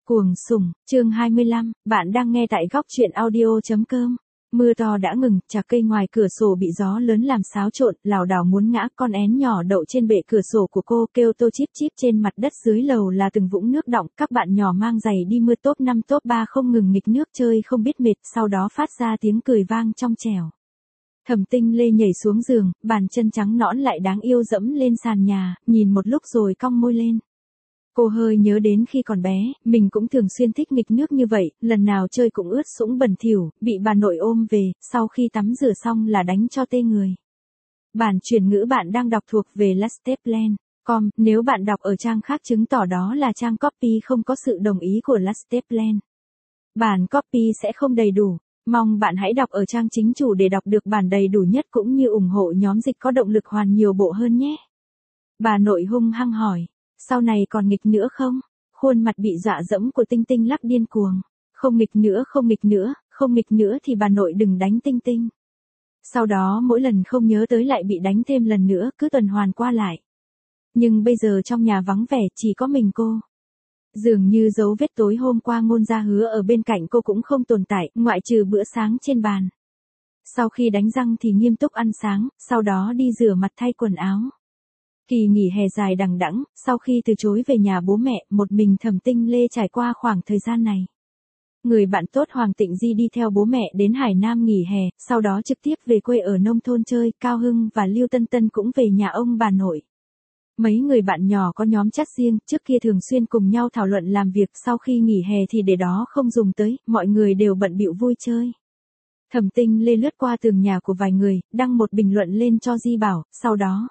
Cuồng sủng, chương 25, bạn đang nghe tại góc truyện audio.com. Mưa to đã ngừng, chạc cây ngoài cửa sổ bị gió lớn làm xáo trộn, lảo đảo muốn ngã, con én nhỏ đậu trên bệ cửa sổ của cô kêu tô chíp chíp, trên mặt đất dưới lầu là từng vũng nước đọng, các bạn nhỏ mang giày đi mưa top 5 top 3 không ngừng nghịch nước chơi không biết mệt, sau đó phát ra tiếng cười vang trong trẻo. Thẩm Tinh Lê nhảy xuống giường, bàn chân trắng nõn lại đáng yêu dẫm lên sàn nhà, nhìn một lúc rồi cong môi lên. Cô hơi nhớ đến khi còn bé, mình cũng thường xuyên thích nghịch nước như vậy, lần nào chơi cũng ướt sũng bẩn thỉu, bị bà nội ôm về, sau khi tắm rửa xong là đánh cho tê người. Bản chuyển ngữ bạn đang đọc thuộc về Lasteplan.com, nếu bạn đọc ở trang khác chứng tỏ đó là trang copy không có sự đồng ý của Lasteplan. Bản copy sẽ không đầy đủ, mong bạn hãy đọc ở trang chính chủ để đọc được bản đầy đủ nhất cũng như ủng hộ nhóm dịch có động lực hoàn nhiều bộ hơn nhé. Bà nội hung hăng hỏi. Sau này còn nghịch nữa không? Khuôn mặt bị dọa dẫm của Tinh Tinh lắc điên cuồng. Không nghịch nữa, không nghịch nữa, không nghịch nữa thì bà nội đừng đánh Tinh Tinh. Sau đó mỗi lần không nhớ tới lại bị đánh thêm lần nữa, cứ tuần hoàn qua lại. Nhưng bây giờ trong nhà vắng vẻ chỉ có mình cô. Dường như dấu vết tối hôm qua Ngôn Gia Hứa ở bên cạnh cô cũng không tồn tại, ngoại trừ bữa sáng trên bàn. Sau khi đánh răng thì nghiêm túc ăn sáng, sau đó đi rửa mặt thay quần áo. Kỳ nghỉ hè dài đằng đẵng, sau khi từ chối về nhà bố mẹ, một mình Thẩm Tinh Lê trải qua khoảng thời gian này. Người bạn tốt Hoàng Tịnh Di đi theo bố mẹ đến Hải Nam nghỉ hè, sau đó trực tiếp về quê ở nông thôn chơi, Cao Hưng và Lưu Tân Tân cũng về nhà ông bà nội. Mấy người bạn nhỏ có nhóm chat riêng, trước kia thường xuyên cùng nhau thảo luận làm việc, sau khi nghỉ hè thì để đó không dùng tới, mọi người đều bận bịu vui chơi. Thẩm Tinh Lê lướt qua tường nhà của vài người, đăng một bình luận lên cho Di bảo, sau đó.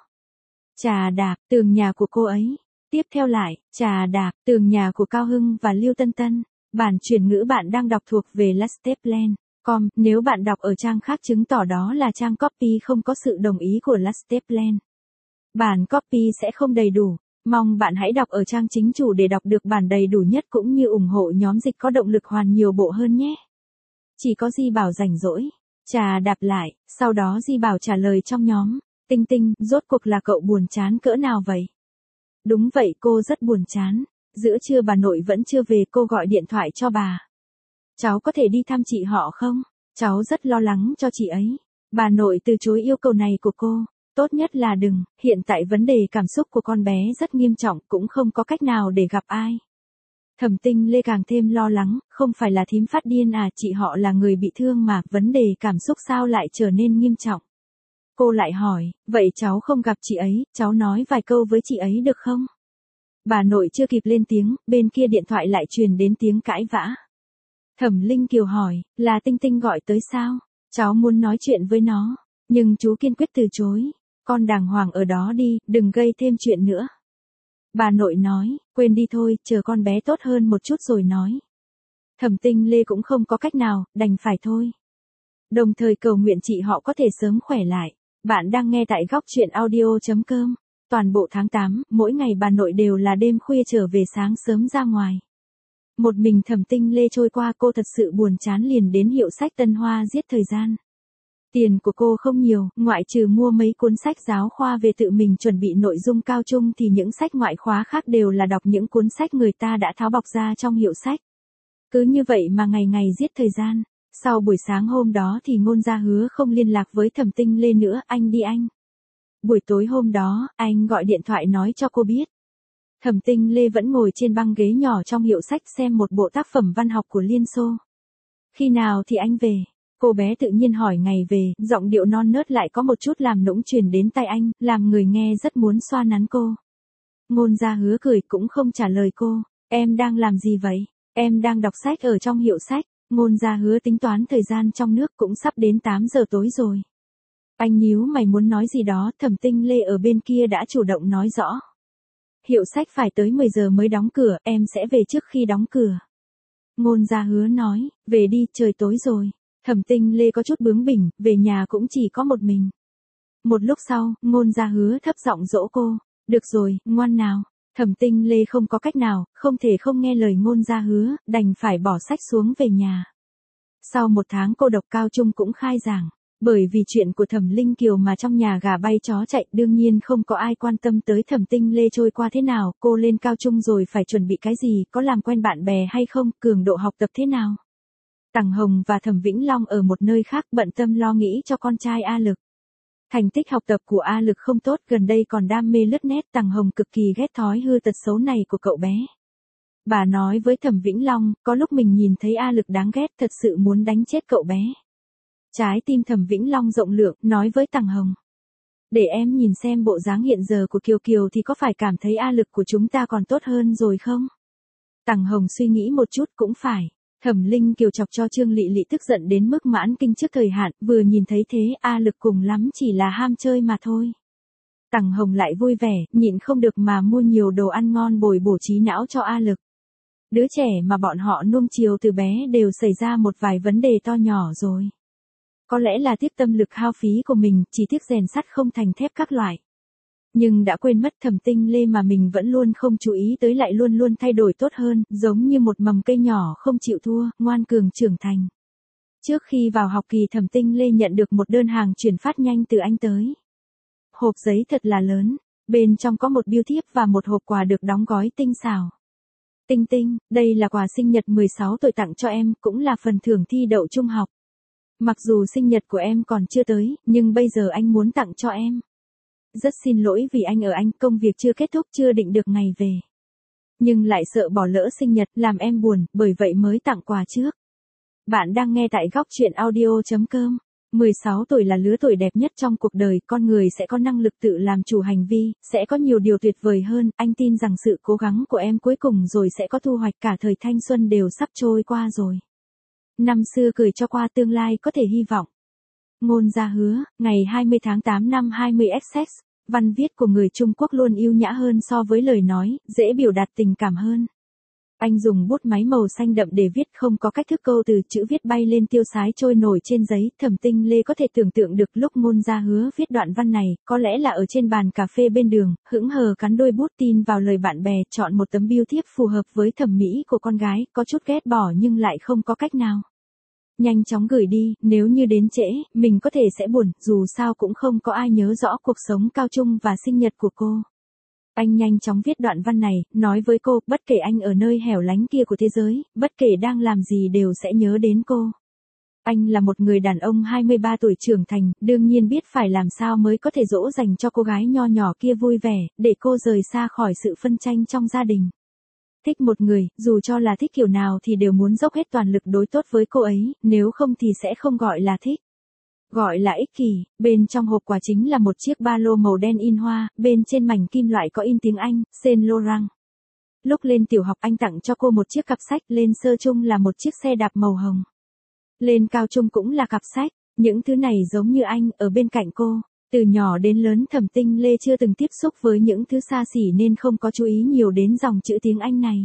Trà đạp, tường nhà của cô ấy. Tiếp theo lại, trà đạp, tường nhà của Cao Hưng và Lưu Tân Tân. Bản chuyển ngữ bạn đang đọc thuộc về Lasteplan.com, nếu bạn đọc ở trang khác chứng tỏ đó là trang copy không có sự đồng ý của Lasteplan. Bản copy sẽ không đầy đủ, mong bạn hãy đọc ở trang chính chủ để đọc được bản đầy đủ nhất cũng như ủng hộ nhóm dịch có động lực hoàn nhiều bộ hơn nhé. Chỉ có Di Bảo rảnh rỗi. Trà đạp lại, sau đó Di Bảo trả lời trong nhóm. Tinh Tinh, rốt cuộc là cậu buồn chán cỡ nào vậy? Đúng vậy, cô rất buồn chán. Giữa trưa bà nội vẫn chưa về, cô gọi điện thoại cho bà. Cháu có thể đi thăm chị họ không? Cháu rất lo lắng cho chị ấy. Bà nội từ chối yêu cầu này của cô. Tốt nhất là đừng, hiện tại vấn đề cảm xúc của con bé rất nghiêm trọng, cũng không có cách nào để gặp ai. Thẩm Tinh Lê càng thêm lo lắng, không phải là thím phát điên à, chị họ là người bị thương mà, vấn đề cảm xúc sao lại trở nên nghiêm trọng. Cô lại hỏi, vậy cháu không gặp chị ấy, cháu nói vài câu với chị ấy được không? Bà nội chưa kịp lên tiếng, bên kia điện thoại lại truyền đến tiếng cãi vã. Thẩm Linh Kiều hỏi, là Tinh Tinh gọi tới sao? Cháu muốn nói chuyện với nó, nhưng chú kiên quyết từ chối. Con đàng hoàng ở đó đi, đừng gây thêm chuyện nữa. Bà nội nói, quên đi thôi, chờ con bé tốt hơn một chút rồi nói. Thẩm Tinh Lê cũng không có cách nào, đành phải thôi. Đồng thời cầu nguyện chị họ có thể sớm khỏe lại. Bạn đang nghe tại góc truyện audio.com. Toàn bộ tháng 8, mỗi ngày bà nội đều là đêm khuya trở về sáng sớm ra ngoài. Một mình Thẩm Tinh Lê trôi qua, cô thật sự buồn chán liền đến hiệu sách Tân Hoa giết thời gian. Tiền của cô không nhiều, ngoại trừ mua mấy cuốn sách giáo khoa về tự mình chuẩn bị nội dung cao trung thì những sách ngoại khóa khác đều là đọc những cuốn sách người ta đã tháo bọc ra trong hiệu sách. Cứ như vậy mà ngày ngày giết thời gian. Sau buổi sáng hôm đó thì Ngôn Gia Hứa không liên lạc với Thẩm Tinh Lê nữa, anh đi anh. Buổi tối hôm đó, anh gọi điện thoại nói cho cô biết. Thẩm Tinh Lê vẫn ngồi trên băng ghế nhỏ trong hiệu sách xem một bộ tác phẩm văn học của Liên Xô. Khi nào thì anh về? Cô bé tự nhiên hỏi ngày về, giọng điệu non nớt lại có một chút làm nũng truyền đến tai anh, làm người nghe rất muốn xoa nắn cô. Ngôn Gia Hứa cười cũng không trả lời cô. Em đang làm gì vậy? Em đang đọc sách ở trong hiệu sách. Ngôn Gia Hứa tính toán thời gian trong nước cũng sắp đến 8 giờ tối rồi. Anh nhíu mày muốn nói gì đó, Thẩm Tinh Lê ở bên kia đã chủ động nói rõ. Hiệu sách phải tới 10 giờ mới đóng cửa, em sẽ về trước khi đóng cửa. Ngôn Gia Hứa nói, về đi, trời tối rồi. Thẩm Tinh Lê có chút bướng bỉnh, về nhà cũng chỉ có một mình. Một lúc sau, Ngôn Gia Hứa thấp giọng dỗ cô. Được rồi, ngoan nào. Thẩm Tinh Lê không có cách nào, không thể không nghe lời Ngôn Gia Hứa, đành phải bỏ sách xuống về nhà. Sau một tháng cô độc cao trung cũng khai giảng. Bởi vì chuyện của Thẩm Linh Kiều mà trong nhà gà bay chó chạy, đương nhiên không có ai quan tâm tới Thẩm Tinh Lê trôi qua thế nào, cô lên cao trung rồi phải chuẩn bị cái gì, có làm quen bạn bè hay không, cường độ học tập thế nào. Tằng Hồng và Thẩm Vĩnh Long ở một nơi khác bận tâm lo nghĩ cho con trai A Lực. Thành tích học tập của A Lực không tốt, gần đây còn đam mê lướt net, Tằng Hồng cực kỳ ghét thói hư tật xấu này của cậu bé. Bà nói với Thẩm Vĩnh Long, có lúc mình nhìn thấy A Lực đáng ghét, thật sự muốn đánh chết cậu bé. Trái tim Thẩm Vĩnh Long rộng lượng, nói với Tằng Hồng. Để em nhìn xem bộ dáng hiện giờ của Kiều Kiều thì có phải cảm thấy A Lực của chúng ta còn tốt hơn rồi không? Tằng Hồng suy nghĩ một chút, cũng phải. Thẩm Linh Kiều chọc cho Trương Lị Lị tức giận đến mức mãn kinh trước thời hạn, vừa nhìn thấy thế, A Lực cùng lắm chỉ là ham chơi mà thôi. Tằng Hồng lại vui vẻ, nhịn không được mà mua nhiều đồ ăn ngon bồi bổ trí não cho A Lực. Đứa trẻ mà bọn họ nuông chiều từ bé đều xảy ra một vài vấn đề to nhỏ rồi. Có lẽ là tiếc tâm lực hao phí của mình, chỉ tiếc rèn sắt không thành thép các loại. Nhưng đã quên mất Thẩm Tinh Lê mà mình vẫn luôn không chú ý tới lại luôn luôn thay đổi tốt hơn, giống như một mầm cây nhỏ không chịu thua, ngoan cường trưởng thành. Trước khi vào học kỳ Thẩm Tinh Lê nhận được một đơn hàng chuyển phát nhanh từ anh tới. Hộp giấy thật là lớn, bên trong có một bưu thiếp và một hộp quà được đóng gói tinh xảo. Tinh Tinh, đây là quà sinh nhật 16 tuổi tặng cho em, cũng là phần thưởng thi đậu trung học. Mặc dù sinh nhật của em còn chưa tới, nhưng bây giờ anh muốn tặng cho em. Rất xin lỗi vì anh ở Anh, công việc chưa kết thúc, chưa định được ngày về. Nhưng lại sợ bỏ lỡ sinh nhật, làm em buồn, bởi vậy mới tặng quà trước. Bạn đang nghe tại góc chuyện audio.com. 16 tuổi là lứa tuổi đẹp nhất trong cuộc đời, con người sẽ có năng lực tự làm chủ hành vi, sẽ có nhiều điều tuyệt vời hơn, anh tin rằng sự cố gắng của em cuối cùng rồi sẽ có thu hoạch, cả thời thanh xuân đều sắp trôi qua rồi. Năm xưa cười cho qua tương lai có thể hy vọng. Ngôn Gia Hứa, ngày 20 tháng 8 năm 20XX, văn viết của người Trung Quốc luôn yêu nhã hơn so với lời nói, dễ biểu đạt tình cảm hơn. Anh dùng bút máy màu xanh đậm để viết, không có cách thức câu từ, chữ viết bay lên tiêu sái trôi nổi trên giấy. Thẩm Tinh Lê có thể tưởng tượng được lúc Ngôn Gia Hứa viết đoạn văn này, có lẽ là ở trên bàn cà phê bên đường, hững hờ cắn đôi bút, tin vào lời bạn bè, chọn một tấm bưu thiếp phù hợp với thẩm mỹ của con gái, có chút ghét bỏ nhưng lại không có cách nào. Nhanh chóng gửi đi, nếu như đến trễ, mình có thể sẽ buồn, dù sao cũng không có ai nhớ rõ cuộc sống cao trung và sinh nhật của cô. Anh nhanh chóng viết đoạn văn này, nói với cô, bất kể anh ở nơi hẻo lánh kia của thế giới, bất kể đang làm gì đều sẽ nhớ đến cô. Anh là một người đàn ông 23 tuổi trưởng thành, đương nhiên biết phải làm sao mới có thể dỗ dành cho cô gái nho nhỏ kia vui vẻ, để cô rời xa khỏi sự phân tranh trong gia đình. Thích một người, dù cho là thích kiểu nào thì đều muốn dốc hết toàn lực đối tốt với cô ấy, nếu không thì sẽ không gọi là thích. Gọi là ích kỷ. Bên trong hộp quà chính là một chiếc ba lô màu đen in hoa, bên trên mảnh kim loại có in tiếng Anh, Saint Laurent. Lúc lên tiểu học anh tặng cho cô một chiếc cặp sách, lên sơ trung là một chiếc xe đạp màu hồng. Lên cao trung cũng là cặp sách, những thứ này giống như anh, ở bên cạnh cô. Từ nhỏ đến lớn Thẩm Tinh Lê chưa từng tiếp xúc với những thứ xa xỉ nên không có chú ý nhiều đến dòng chữ tiếng Anh này.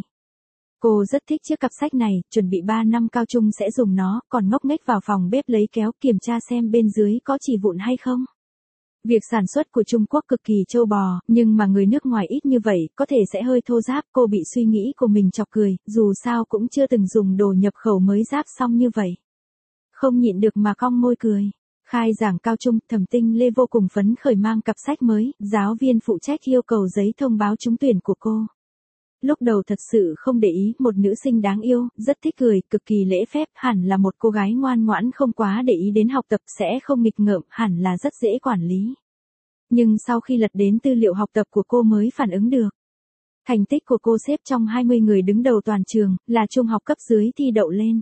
Cô rất thích chiếc cặp sách này, chuẩn bị 3 năm cao trung sẽ dùng nó, còn ngốc nghếch vào phòng bếp lấy kéo kiểm tra xem bên dưới có chỉ vụn hay không. Việc sản xuất của Trung Quốc cực kỳ trâu bò, nhưng mà người nước ngoài ít như vậy, có thể sẽ hơi thô ráp. Cô bị suy nghĩ của mình chọc cười, dù sao cũng chưa từng dùng đồ nhập khẩu mới ráp xong như vậy. Không nhịn được mà cong môi cười. Khai giảng cao trung, Thẩm Tinh Lê vô cùng phấn khởi mang cặp sách mới, giáo viên phụ trách yêu cầu giấy thông báo trúng tuyển của cô. Lúc đầu thật sự không để ý, một nữ sinh đáng yêu, rất thích cười, cực kỳ lễ phép, hẳn là một cô gái ngoan ngoãn không quá để ý đến học tập, sẽ không nghịch ngợm, hẳn là rất dễ quản lý. Nhưng sau khi lật đến tư liệu học tập của cô mới phản ứng được. Thành tích của cô xếp trong 20 người đứng đầu toàn trường, là trung học cấp dưới thi đậu lên.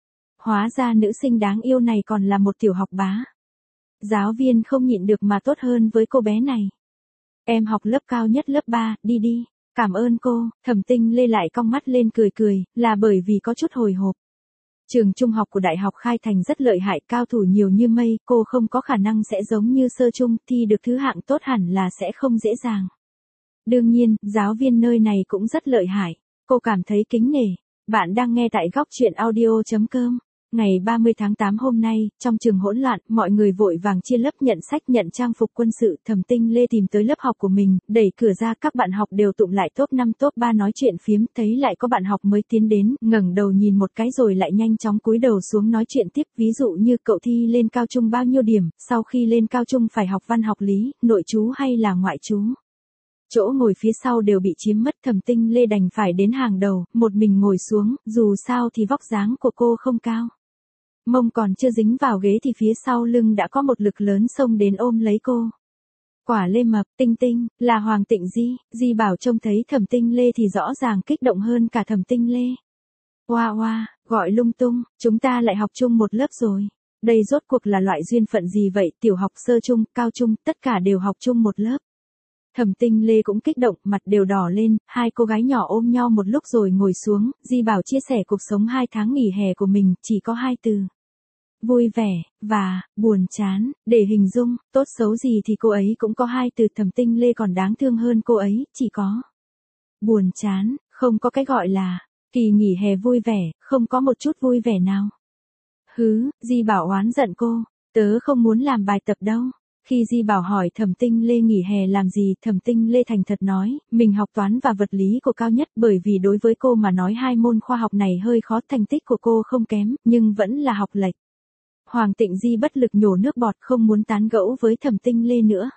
Hóa ra nữ sinh đáng yêu này còn là một tiểu học bá. Giáo viên không nhịn được mà tốt hơn với cô bé này. Em học lớp cao nhất lớp 3, đi đi. Cảm ơn cô. Thẩm Tinh Lê lại cong mắt lên cười cười, là bởi vì có chút hồi hộp. Trường trung học của Đại học Khai Thành rất lợi hại, cao thủ nhiều như mây, cô không có khả năng sẽ giống như sơ trung, thi được thứ hạng tốt hẳn là sẽ không dễ dàng. Đương nhiên, giáo viên nơi này cũng rất lợi hại. Cô cảm thấy kính nể. Bạn đang nghe tại góc chuyện audio.com. Ngày 30 tháng 8 hôm nay, trong trường hỗn loạn, mọi người vội vàng chia lớp nhận sách nhận trang phục quân sự. Thẩm Tinh Lê tìm tới lớp học của mình, đẩy cửa ra, các bạn học đều tụm lại top 5 top 3 nói chuyện phiếm, thấy lại có bạn học mới tiến đến, ngẩng đầu nhìn một cái rồi lại nhanh chóng cúi đầu xuống nói chuyện tiếp, ví dụ như cậu thi lên cao trung bao nhiêu điểm, sau khi lên cao trung phải học văn học lý, nội trú hay là ngoại trú. Chỗ ngồi phía sau đều bị chiếm mất, Thẩm Tinh Lê đành phải đến hàng đầu, một mình ngồi xuống, dù sao thì vóc dáng của cô không cao. Mông còn chưa dính vào ghế thì phía sau lưng đã có một lực lớn xông đến ôm lấy cô. Quả lê mập, Tinh Tinh, là Hoàng Tịnh Di Bảo trông thấy Thẩm Tinh Lê thì rõ ràng kích động hơn cả Thẩm Tinh Lê. Oa oa, gọi lung tung, chúng ta lại học chung một lớp rồi. Đây rốt cuộc là loại duyên phận gì vậy, tiểu học sơ trung, cao trung, tất cả đều học chung một lớp. Thẩm Tinh Lê cũng kích động, mặt đều đỏ lên, hai cô gái nhỏ ôm nhau một lúc rồi ngồi xuống, Di Bảo chia sẻ cuộc sống 2 tháng nghỉ hè của mình, chỉ có 2 từ. Vui vẻ, và, buồn chán, để hình dung, tốt xấu gì thì cô ấy cũng có 2 từ. Thẩm Tinh Lê còn đáng thương hơn cô ấy, chỉ có buồn chán, không có cái gọi là, kỳ nghỉ hè vui vẻ, không có một chút vui vẻ nào. Hứ, Di Bảo oán giận cô, tớ không muốn làm bài tập đâu. Khi Di Bảo hỏi Thẩm Tinh Lê nghỉ hè làm gì, Thẩm Tinh Lê thành thật nói, mình học toán và vật lý của cao nhất, bởi vì đối với cô mà nói 2 môn khoa học này hơi khó, thành tích của cô không kém, nhưng vẫn là học lệch. Hoàng Tịnh Di bất lực nhổ nước bọt, không muốn tán gẫu với Thẩm Tinh Lê nữa.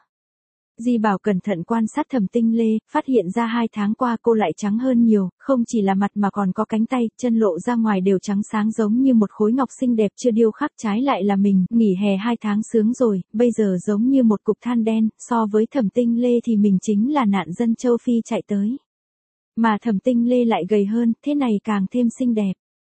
Di Bảo cẩn thận quan sát Thẩm Tinh Lê, phát hiện ra 2 tháng qua cô lại trắng hơn nhiều, không chỉ là mặt mà còn có cánh tay, chân lộ ra ngoài đều trắng sáng giống như một khối ngọc xinh đẹp chưa điêu khắc. Trái lại là mình, nghỉ hè 2 tháng sướng rồi, bây giờ giống như một cục than đen, so với Thẩm Tinh Lê thì mình chính là nạn dân châu Phi chạy tới. Mà Thẩm Tinh Lê lại gầy hơn, thế này càng thêm xinh đẹp.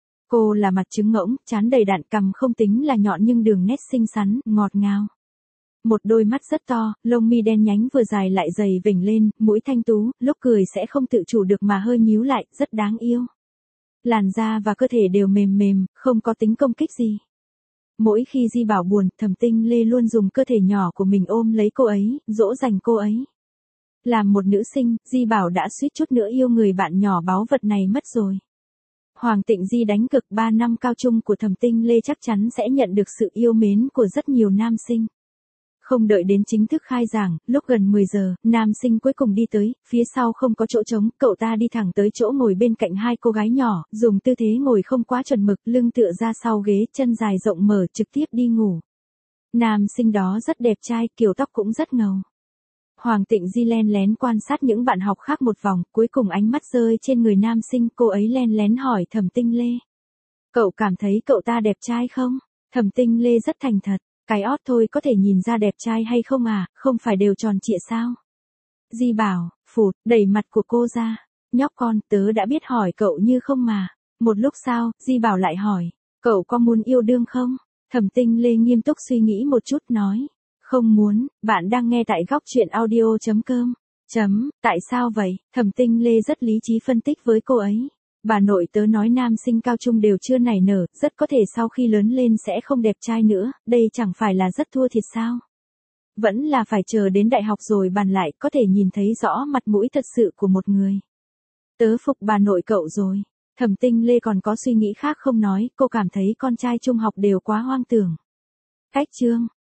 Cô là mặt trứng ngỗng, trán đầy đặn, cằm không tính là nhọn nhưng đường nét xinh xắn, ngọt ngào. Một đôi mắt rất to, lông mi đen nhánh vừa dài lại dày vểnh lên, mũi thanh tú, lúc cười sẽ không tự chủ được mà hơi nhíu lại, rất đáng yêu. Làn da và cơ thể đều mềm mềm, không có tính công kích gì. Mỗi khi Di Bảo buồn, Thẩm Tinh Lê luôn dùng cơ thể nhỏ của mình ôm lấy cô ấy, dỗ dành cô ấy. Làm một nữ sinh, Di Bảo đã suýt chút nữa yêu người bạn nhỏ báu vật này mất rồi. Hoàng Tịnh Di đánh cực 3 năm cao trung của Thẩm Tinh Lê chắc chắn sẽ nhận được sự yêu mến của rất nhiều nam sinh. Không đợi đến chính thức khai giảng, lúc gần 10 giờ, nam sinh cuối cùng đi tới, phía sau không có chỗ trống, cậu ta đi thẳng tới chỗ ngồi bên cạnh 2 cô gái nhỏ, dùng tư thế ngồi không quá chuẩn mực, lưng tựa ra sau ghế, chân dài rộng mở, trực tiếp đi ngủ. Nam sinh đó rất đẹp trai, kiểu tóc cũng rất ngầu. Hoàng Tịnh Di len lén quan sát những bạn học khác một vòng, cuối cùng ánh mắt rơi trên người nam sinh, cô ấy len lén hỏi Thẩm Tinh Lê. Cậu cảm thấy cậu ta đẹp trai không? Thẩm Tinh Lê rất thành thật, cái ót thôi có thể nhìn ra đẹp trai hay không à, không phải đều tròn trịa sao? Di Bảo, phụt, đẩy mặt của cô ra. Nhóc con, tớ đã biết hỏi cậu như không mà. Một lúc sau, Di Bảo lại hỏi, cậu có muốn yêu đương không? Thẩm Tinh Lê nghiêm túc suy nghĩ một chút nói. Không muốn, bạn đang nghe tại góc truyện audio.com. Tại sao vậy? Thẩm Tinh Lê rất lý trí phân tích với cô ấy. Bà nội tớ nói nam sinh cao trung đều chưa nảy nở, rất có thể sau khi lớn lên sẽ không đẹp trai nữa, đây chẳng phải là rất thua thiệt sao? Vẫn là phải chờ đến đại học rồi bàn lại, có thể nhìn thấy rõ mặt mũi thật sự của một người. Tớ phục bà nội cậu rồi. Thẩm Tinh Lê còn có suy nghĩ khác không nói, cô cảm thấy con trai trung học đều quá hoang tưởng. Cách chương